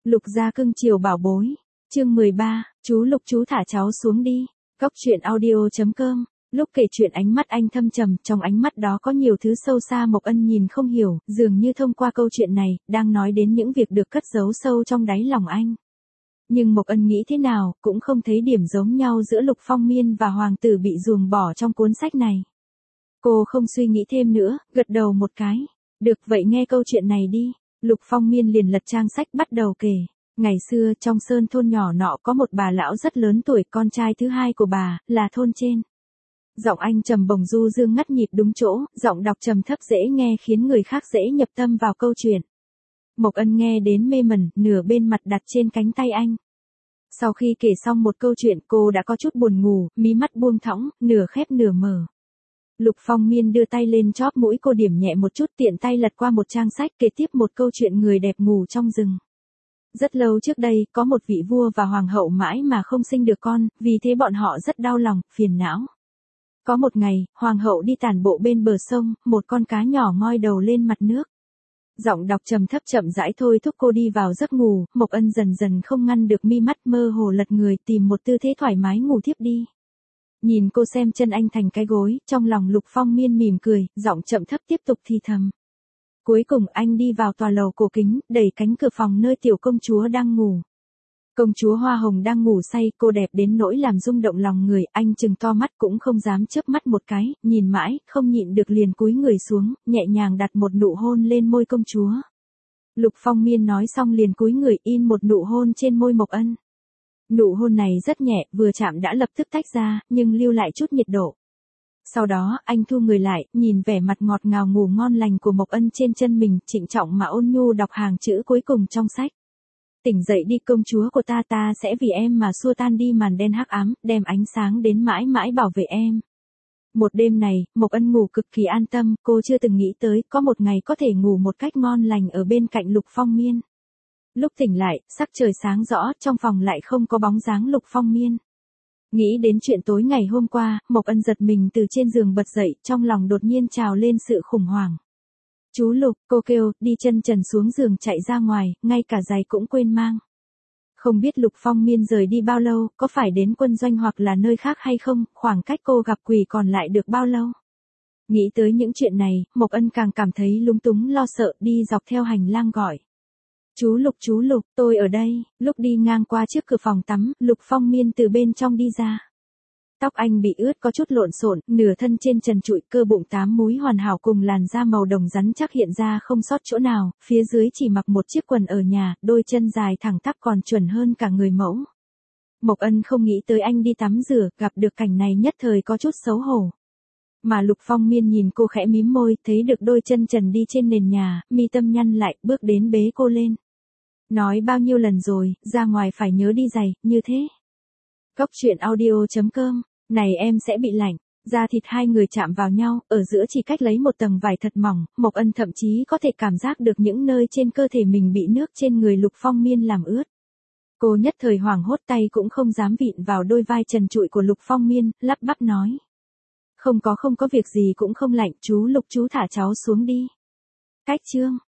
Lục gia cưng chiều bảo bối. Chương 13, chú Lục chú thả cháu xuống đi. Góc truyện audio.com. Lúc kể chuyện ánh mắt anh thâm trầm, trong ánh mắt đó có nhiều thứ sâu xa Mộc Ân nhìn không hiểu, dường như thông qua câu chuyện này, đang nói đến những việc được cất giấu sâu trong đáy lòng anh. Nhưng Mộc Ân nghĩ thế nào, cũng không thấy điểm giống nhau giữa Lục Phong Miên và hoàng tử bị ruồng bỏ trong cuốn sách này. Cô không suy nghĩ thêm nữa, gật đầu một cái. Được vậy nghe câu chuyện này đi. Lục Phong Miên liền lật trang sách bắt đầu kể. Ngày xưa trong sơn thôn nhỏ nọ có một bà lão rất lớn tuổi, con trai thứ hai của bà, là thôn trên. Giọng anh trầm bổng du dương ngắt nhịp đúng chỗ, giọng đọc trầm thấp dễ nghe khiến người khác dễ nhập tâm vào câu chuyện. Mộc Ân nghe đến mê mẩn, nửa bên mặt đặt trên cánh tay anh. Sau khi kể xong một câu chuyện cô đã có chút buồn ngủ, mí mắt buông thõng, nửa khép nửa mở. Lục Phong Miên đưa tay lên chóp mũi cô điểm nhẹ một chút, tiện tay lật qua một trang sách kể tiếp một câu chuyện người đẹp ngủ trong rừng. Rất lâu trước đây, có một vị vua và hoàng hậu mãi mà không sinh được con, vì thế bọn họ rất đau lòng, phiền não. Có một ngày, hoàng hậu đi tản bộ bên bờ sông, một con cá nhỏ ngoi đầu lên mặt nước. Giọng đọc trầm thấp chậm rãi thôi thúc cô đi vào giấc ngủ, Mộc Ân dần dần không ngăn được mi mắt, mơ hồ lật người tìm một tư thế thoải mái ngủ thiếp đi. Nhìn cô xem chân anh thành cái gối, trong lòng Lục Phong Miên mỉm cười, giọng chậm thấp tiếp tục thì thầm. Cuối cùng anh đi vào tòa lầu cổ kính, đẩy cánh cửa phòng nơi tiểu công chúa đang ngủ. Công chúa Hoa Hồng đang ngủ say, cô đẹp đến nỗi làm rung động lòng người, anh trừng to mắt cũng không dám chớp mắt một cái, nhìn mãi, không nhịn được liền cúi người xuống, nhẹ nhàng đặt một nụ hôn lên môi công chúa. Lục Phong Miên nói xong liền cúi người in một nụ hôn trên môi Mộc Ân. Nụ hôn này rất nhẹ, vừa chạm đã lập tức tách ra, nhưng lưu lại chút nhiệt độ. Sau đó, anh thu người lại, nhìn vẻ mặt ngọt ngào ngủ ngon lành của Mộc Ân trên chân mình, trịnh trọng mà ôn nhu đọc hàng chữ cuối cùng trong sách. Tỉnh dậy đi công chúa của ta sẽ vì em mà xua tan đi màn đen hắc ám, đem ánh sáng đến mãi mãi bảo vệ em. Một đêm này, Mộc Ân ngủ cực kỳ an tâm, cô chưa từng nghĩ tới có một ngày có thể ngủ một cách ngon lành ở bên cạnh Lục Phong Miên. Lúc tỉnh lại, sắc trời sáng rõ, trong phòng lại không có bóng dáng Lục Phong Miên. Nghĩ đến chuyện tối ngày hôm qua, Mộc Ân giật mình từ trên giường bật dậy, trong lòng đột nhiên trào lên sự khủng hoảng. Chú Lục, cô kêu, đi chân trần xuống giường chạy ra ngoài, ngay cả giày cũng quên mang. Không biết Lục Phong Miên rời đi bao lâu, có phải đến quân doanh hoặc là nơi khác hay không, khoảng cách cô gặp quỷ còn lại được bao lâu? Nghĩ tới những chuyện này, Mộc Ân càng cảm thấy lúng túng lo sợ, đi dọc theo hành lang gọi. Chú Lục, tôi ở đây. Lúc đi ngang qua trước cửa phòng tắm, Lục Phong Miên từ bên trong đi ra. Tóc anh bị ướt có chút lộn xộn, nửa thân trên trần trụi, cơ bụng 8 múi hoàn hảo cùng làn da màu đồng rắn chắc hiện ra không sót chỗ nào, phía dưới chỉ mặc một chiếc quần ở nhà, đôi chân dài thẳng tắp còn chuẩn hơn cả người mẫu. Mộc Ân không nghĩ tới anh đi tắm rửa, gặp được cảnh này nhất thời có chút xấu hổ. Mà Lục Phong Miên nhìn cô khẽ mím môi, thấy được đôi chân trần đi trên nền nhà, mi tâm nhăn lại, bước đến bế cô lên. Nói bao nhiêu lần rồi, ra ngoài phải nhớ đi giày, như thế. Góc truyện audio.com, này em sẽ bị lạnh. Da thịt hai người chạm vào nhau, ở giữa chỉ cách lấy một tầng vải thật mỏng, Mộc Ân thậm chí có thể cảm giác được những nơi trên cơ thể mình bị nước trên người Lục Phong Miên làm ướt. Cô nhất thời hoảng hốt, tay cũng không dám vịn vào đôi vai trần trụi của Lục Phong Miên, lắp bắp nói. Không có việc gì cũng không lạnh, chú Lục chú thả cháu xuống đi. Cách chương.